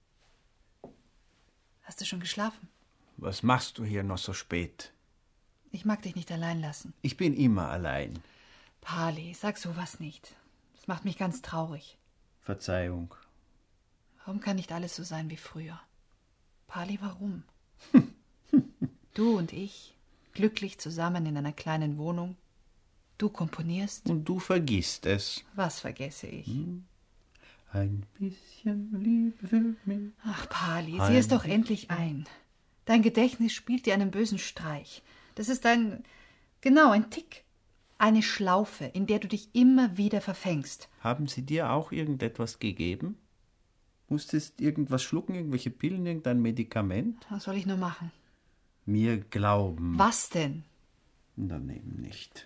Hast du schon geschlafen? Was machst du hier noch so spät? Ich mag dich nicht allein lassen. Ich bin immer allein. Pali, sag sowas nicht. Das macht mich ganz traurig. Verzeihung. Warum kann nicht alles so sein wie früher? Pali, warum? Du und ich, glücklich zusammen in einer kleinen Wohnung. Du komponierst. Und du vergisst es. Was vergesse ich? Ein bisschen Liebe für mich. Ach, Pali, sieh es doch endlich ein. Dein Gedächtnis spielt dir einen bösen Streich. Das ist ein Tick. Eine Schlaufe, in der du dich immer wieder verfängst. Haben sie dir auch irgendetwas gegeben? Musstest irgendwas schlucken, irgendwelche Pillen, irgendein Medikament? Was soll ich nur machen? Mir glauben. Was denn? Dann eben nicht.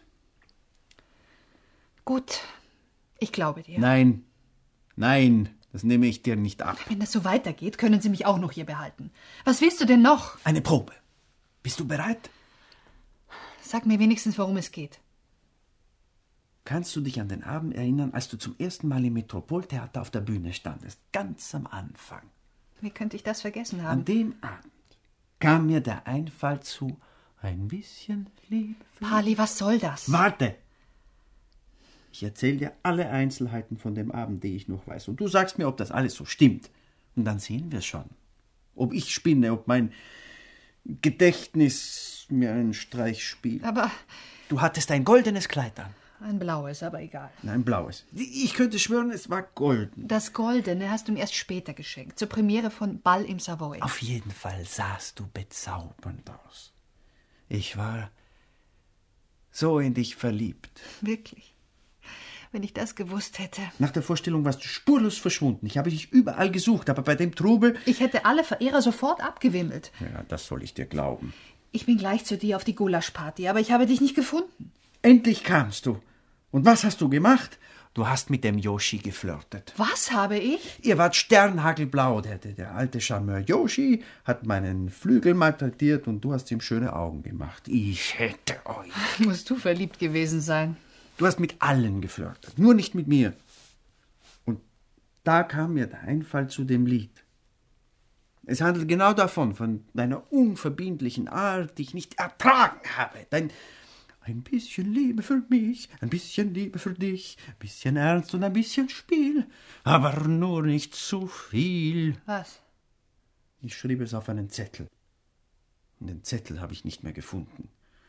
Gut, ich glaube dir. Nein, das nehme ich dir nicht ab. Wenn das so weitergeht, können sie mich auch noch hier behalten. Was willst du denn noch? Eine Probe. Bist du bereit? Sag mir wenigstens, worum es geht. Kannst du dich an den Abend erinnern, als du zum ersten Mal im Metropoltheater auf der Bühne standest? Ganz am Anfang. Wie könnte ich das vergessen haben? An dem Abend kam mir der Einfall zu, Ein bisschen Liebe für Pali, was soll das? Warte! Ich erzähle dir alle Einzelheiten von dem Abend, die ich noch weiß. Und du sagst mir, ob das alles so stimmt. Und dann sehen wir schon. Ob ich spinne, ob mein Gedächtnis mir einen Streich spielt. Aber du hattest ein goldenes Kleid an. ein blaues, aber egal. Nein, blaues. Ich könnte schwören, es war golden. Das Goldene hast du mir erst später geschenkt, zur Premiere von Ball im Savoy. Auf jeden Fall sahst du bezaubernd aus. Ich war so in dich verliebt. Wirklich? Wenn ich das gewusst hätte. Nach der Vorstellung warst du spurlos verschwunden. Ich habe dich überall gesucht, aber bei dem Trubel... Ich hätte alle Verehrer sofort abgewimmelt. Ja, das soll ich dir glauben. Ich bin gleich zu dir auf die Gulaschparty, aber ich habe dich nicht gefunden. Endlich kamst du. Und was hast du gemacht? Du hast mit dem Yoshi geflirtet. Was habe ich? Ihr wart sternhagelblau. Der alte Charmeur Yoshi hat meinen Flügel malträtiert und du hast ihm schöne Augen gemacht. Ich hätte euch. Musst du verliebt gewesen sein. Du hast mit allen geflirtet, nur nicht mit mir. Und da kam mir der Einfall zu dem Lied. Es handelt genau davon, von deiner unverbindlichen Art, die ich nicht ertragen habe. Ein bisschen Liebe für mich, ein bisschen Liebe für dich, ein bisschen Ernst und ein bisschen Spiel, aber nur nicht zu viel. Was? Ich schrieb es auf einen Zettel. Und den Zettel habe ich nicht mehr gefunden.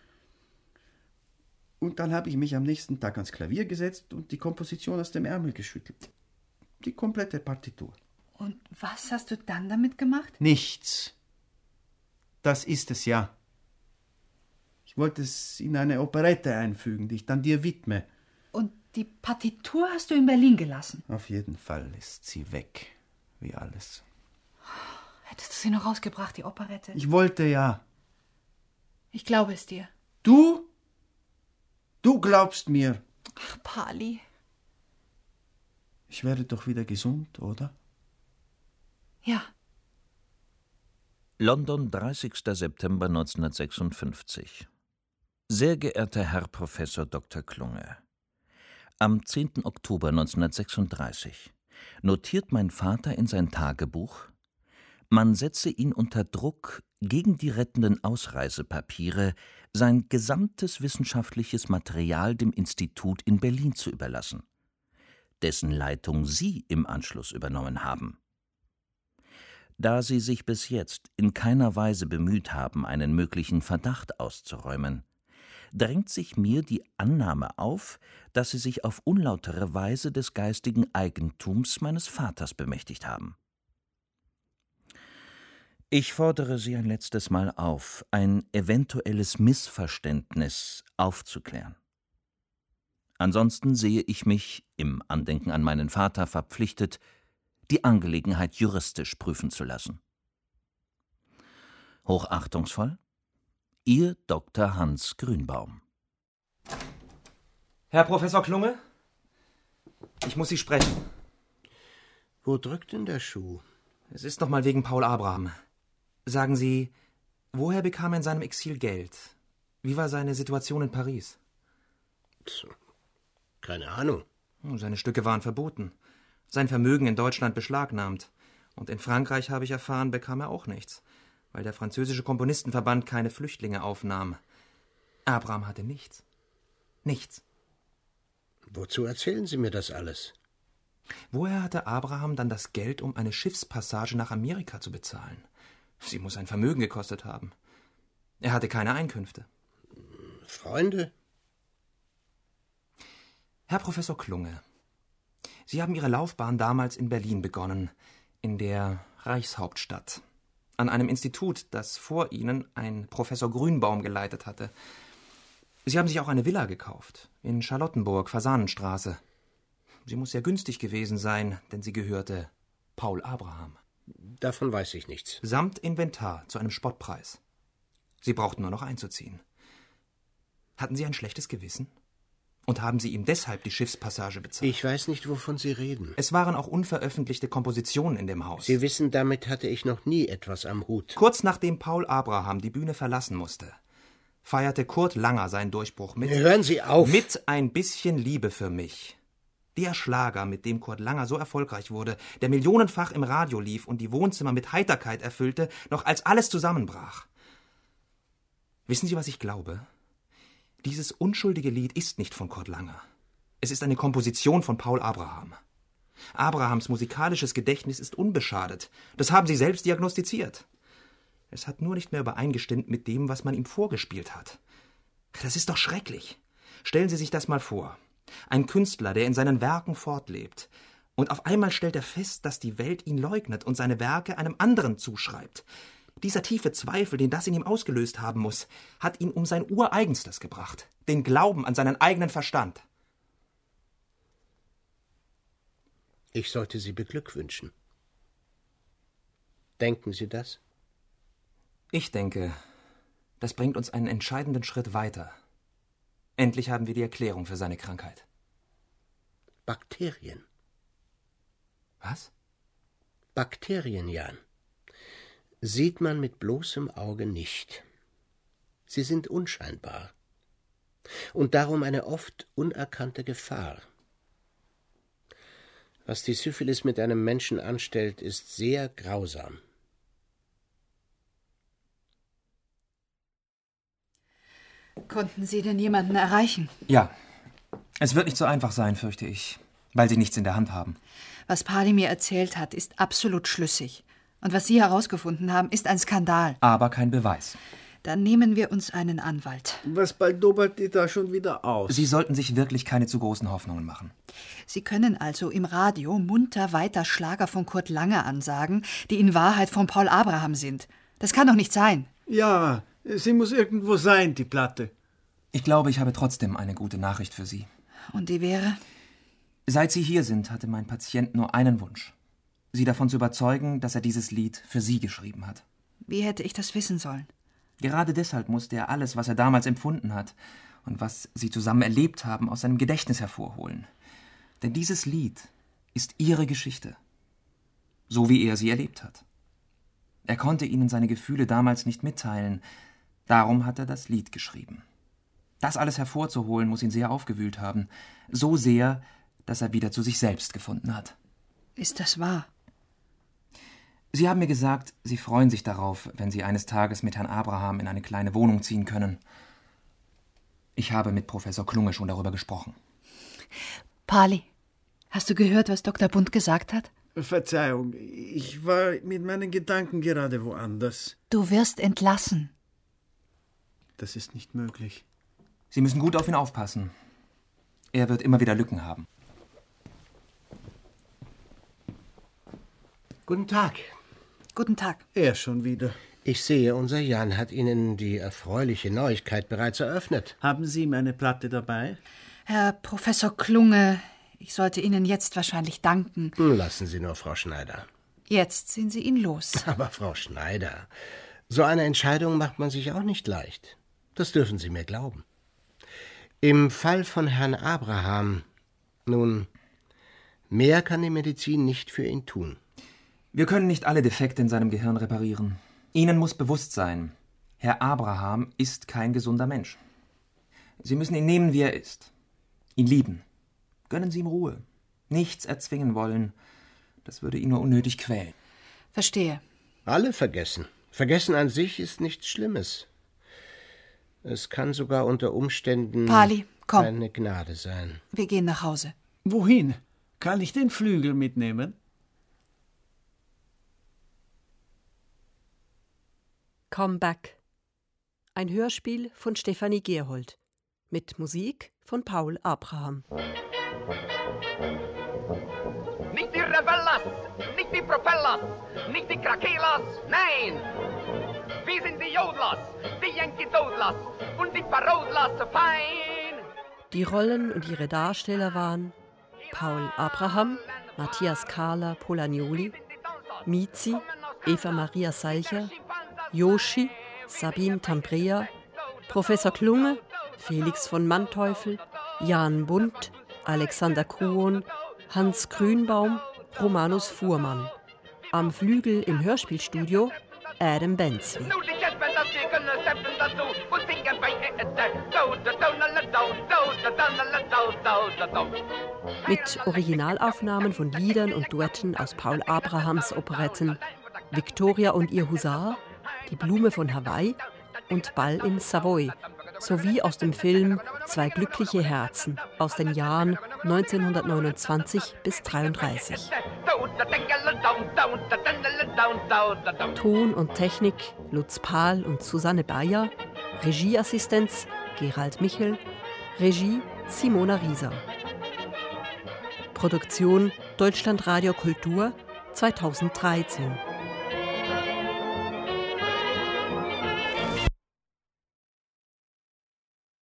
Und dann habe ich mich am nächsten Tag ans Klavier gesetzt und die Komposition aus dem Ärmel geschüttelt. Die komplette Partitur. Und was hast du dann damit gemacht? Nichts. Das ist es ja. Ich wollte es in eine Operette einfügen, die ich dann dir widme. Und die Partitur hast du in Berlin gelassen? Auf jeden Fall ist sie weg, wie alles. Hättest du sie noch rausgebracht, die Operette? Ich wollte ja. Ich glaube es dir. Du? Du glaubst mir. Ach, Pali. Ich werde doch wieder gesund, oder? Ja. London, 30. September 1956. Sehr geehrter Herr Professor Dr. Klunge, am 10. Oktober 1936 notiert mein Vater in sein Tagebuch, man setze ihn unter Druck, gegen die rettenden Ausreisepapiere sein gesamtes wissenschaftliches Material dem Institut in Berlin zu überlassen, dessen Leitung Sie im Anschluss übernommen haben. Da Sie sich bis jetzt in keiner Weise bemüht haben, einen möglichen Verdacht auszuräumen, drängt sich mir die Annahme auf, dass Sie sich auf unlautere Weise des geistigen Eigentums meines Vaters bemächtigt haben. Ich fordere Sie ein letztes Mal auf, ein eventuelles Missverständnis aufzuklären. Ansonsten sehe ich mich, im Andenken an meinen Vater, verpflichtet, die Angelegenheit juristisch prüfen zu lassen. Hochachtungsvoll, Ihr Dr. Hans Grünbaum. Herr Professor Klunge? Ich muss Sie sprechen. Wo drückt denn der Schuh? Es ist noch mal wegen Paul Abraham. Sagen Sie, woher bekam er in seinem Exil Geld? Wie war seine Situation in Paris? Keine Ahnung. Seine Stücke waren verboten. Sein Vermögen in Deutschland beschlagnahmt. Und in Frankreich, habe ich erfahren, bekam er auch nichts, weil der französische Komponistenverband keine Flüchtlinge aufnahm. Abraham hatte nichts. Nichts. Wozu erzählen Sie mir das alles? Woher hatte Abraham dann das Geld, um eine Schiffspassage nach Amerika zu bezahlen? Sie muss ein Vermögen gekostet haben. Er hatte keine Einkünfte. Freunde? Herr Professor Klunge, Sie haben Ihre Laufbahn damals in Berlin begonnen, in der Reichshauptstadt, an einem Institut, das vor Ihnen ein Professor Grünbaum geleitet hatte. Sie haben sich auch eine Villa gekauft, in Charlottenburg, Fasanenstraße. Sie muss sehr günstig gewesen sein, denn sie gehörte Paul Abraham. Davon weiß ich nichts. Samt Inventar zu einem Spottpreis. Sie brauchten nur noch einzuziehen. Hatten Sie ein schlechtes Gewissen? Und haben Sie ihm deshalb die Schiffspassage bezahlt? Ich weiß nicht, wovon Sie reden. Es waren auch unveröffentlichte Kompositionen in dem Haus. Sie wissen, damit hatte ich noch nie etwas am Hut. Kurz nachdem Paul Abraham die Bühne verlassen musste, feierte Kurt Langer seinen Durchbruch mit... Hören Sie auf! Mit Ein bisschen Liebe für mich. Der Schlager, mit dem Kurt Langer so erfolgreich wurde, der millionenfach im Radio lief und die Wohnzimmer mit Heiterkeit erfüllte, noch als alles zusammenbrach. Wissen Sie, was ich glaube? Dieses unschuldige Lied ist nicht von Kurt Langer. Es ist eine Komposition von Paul Abraham. Abrahams musikalisches Gedächtnis ist unbeschadet. Das haben Sie selbst diagnostiziert. Es hat nur nicht mehr übereingestimmt mit dem, was man ihm vorgespielt hat. Das ist doch schrecklich. Stellen Sie sich das mal vor. Ein Künstler, der in seinen Werken fortlebt. Und auf einmal stellt er fest, dass die Welt ihn leugnet und seine Werke einem anderen zuschreibt. Dieser tiefe Zweifel, den das in ihm ausgelöst haben muss, hat ihn um sein Ureigenstes gebracht. Den Glauben an seinen eigenen Verstand. Ich sollte Sie beglückwünschen. Denken Sie das? Ich denke, das bringt uns einen entscheidenden Schritt weiter. Endlich haben wir die Erklärung für seine Krankheit. Bakterien. Was? Bakterien, Jan. Sieht man mit bloßem Auge nicht. Sie sind unscheinbar. Und darum eine oft unerkannte Gefahr. Was die Syphilis mit einem Menschen anstellt, ist sehr grausam. Konnten Sie denn jemanden erreichen? Ja. Es wird nicht so einfach sein, fürchte ich, weil Sie nichts in der Hand haben. Was Pali mir erzählt hat, ist absolut schlüssig. Und was Sie herausgefunden haben, ist ein Skandal. Aber kein Beweis. Dann nehmen wir uns einen Anwalt. Was baldobert die da schon wieder aus? Sie sollten sich wirklich keine zu großen Hoffnungen machen. Sie können also im Radio munter weiter Schlager von Kurt Langer ansagen, die in Wahrheit von Paul Abraham sind. Das kann doch nicht sein. Ja, sie muss irgendwo sein, die Platte. Ich glaube, ich habe trotzdem eine gute Nachricht für Sie. Und die wäre? Seit Sie hier sind, hatte mein Patient nur einen Wunsch. Sie davon zu überzeugen, dass er dieses Lied für Sie geschrieben hat. Wie hätte ich das wissen sollen? Gerade deshalb musste er alles, was er damals empfunden hat und was Sie zusammen erlebt haben, aus seinem Gedächtnis hervorholen. Denn dieses Lied ist Ihre Geschichte. So wie er sie erlebt hat. Er konnte Ihnen seine Gefühle damals nicht mitteilen. Darum hat er das Lied geschrieben. Das alles hervorzuholen, muss ihn sehr aufgewühlt haben. So sehr, dass er wieder zu sich selbst gefunden hat. Ist das wahr? Sie haben mir gesagt, Sie freuen sich darauf, wenn Sie eines Tages mit Herrn Abraham in eine kleine Wohnung ziehen können. Ich habe mit Professor Klunge schon darüber gesprochen. Pali, hast du gehört, was Dr. Bunt gesagt hat? Verzeihung, ich war mit meinen Gedanken gerade woanders. Du wirst entlassen. Das ist nicht möglich. Sie müssen gut auf ihn aufpassen. Er wird immer wieder Lücken haben. Guten Tag. Guten Tag. Er schon wieder. Ich sehe, unser Jan hat Ihnen die erfreuliche Neuigkeit bereits eröffnet. Haben Sie meine Platte dabei? Herr Professor Klunge, ich sollte Ihnen jetzt wahrscheinlich danken. Lassen Sie nur, Frau Schneider. Jetzt sind Sie ihn los. Aber Frau Schneider, so eine Entscheidung macht man sich auch nicht leicht. Das dürfen Sie mir glauben. Im Fall von Herrn Abraham, nun, mehr kann die Medizin nicht für ihn tun. Wir können nicht alle Defekte in seinem Gehirn reparieren. Ihnen muss bewusst sein, Herr Abraham ist kein gesunder Mensch. Sie müssen ihn nehmen, wie er ist. Ihn lieben. Gönnen Sie ihm Ruhe. Nichts erzwingen wollen. Das würde ihn nur unnötig quälen. Verstehe. Alle vergessen. Vergessen an sich ist nichts Schlimmes. Es kann sogar unter Umständen Pali, komm. eine Gnade sein. Wir gehen nach Hause. Wohin? Kann ich den Flügel mitnehmen? Come Back. Ein Hörspiel von Stefanie Gerhold. Mit Musik von Paul Abraham. Nicht die Rebellas, nicht die Propellers, nicht die Krakelas, nein! Wir sind die Jodlers, die Yankee Dodlers und die Parodlers fein! Die Rollen und ihre Darsteller waren Paul Abraham, Matthias Carla Polagnoli, Mizi, Eva Maria Salcher, Yoshi, Sabine Tambrea, Professor Klunge, Felix von Manteuffel, Jan Bunt, Alexander Kruon, Hans Grünbaum, Romanus Fuhrmann. Am Flügel im Hörspielstudio Adam Benzli. Mit Originalaufnahmen von Liedern und Duetten aus Paul Abrahams Operetten Victoria und ihr Husar, Die Blume von Hawaii, und Ball in Savoy sowie aus dem Film Zwei glückliche Herzen aus den Jahren 1929 bis 1933. Ton und Technik Lutz Pahl und Susanne Bayer, Regieassistenz Gerald Michel, Regie Simona Rieser. Produktion Deutschlandradio Kultur 2013.